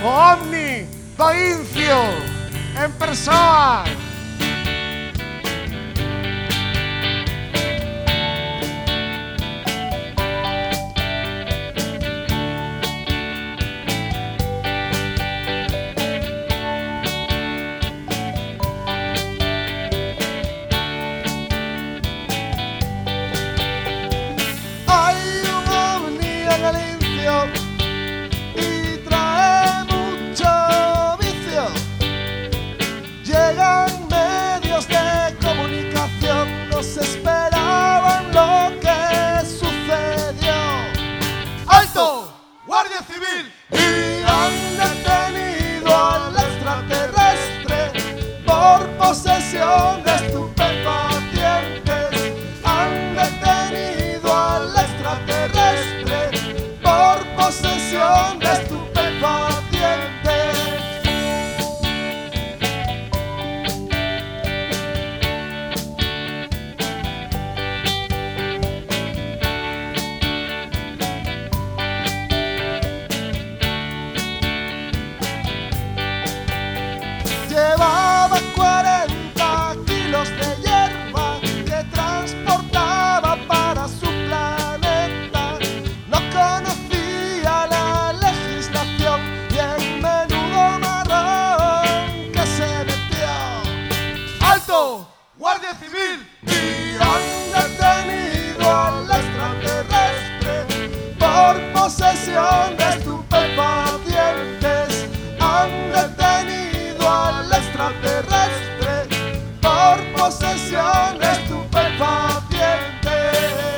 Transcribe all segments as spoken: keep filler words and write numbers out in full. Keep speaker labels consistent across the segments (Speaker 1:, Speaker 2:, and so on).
Speaker 1: o Omni do Incio en persoa.
Speaker 2: Y trae mucho vicio. Llegan medios de comunicación, no se esperaban lo que sucedió.
Speaker 1: ¡Alto! ¡Guardia Civil!
Speaker 2: Y han detenido al extraterrestre por posesión de estupefacientes. Han detenido al extraterrestre por posesión de estupefacientes. Llevaba cuarenta kilos de hierba que transportaba para su planeta. No conocía la legislación y en menudo marrón que se metió.
Speaker 1: ¡Alto! ¡Guardia Civil!
Speaker 2: Y han detenido al extraterrestre por posesión de estupefacientes. Han detenido al extraterrestre por posesión de estupefacientes.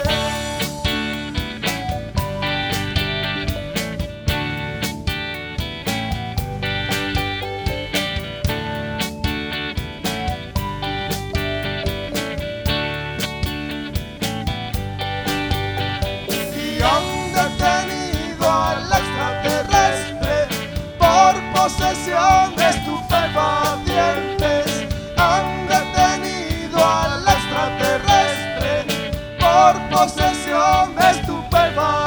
Speaker 2: Y han detenido al extraterrestre por posesión de estupefacientes. Han detenido al extraterrestre por posesión de estupefacientes.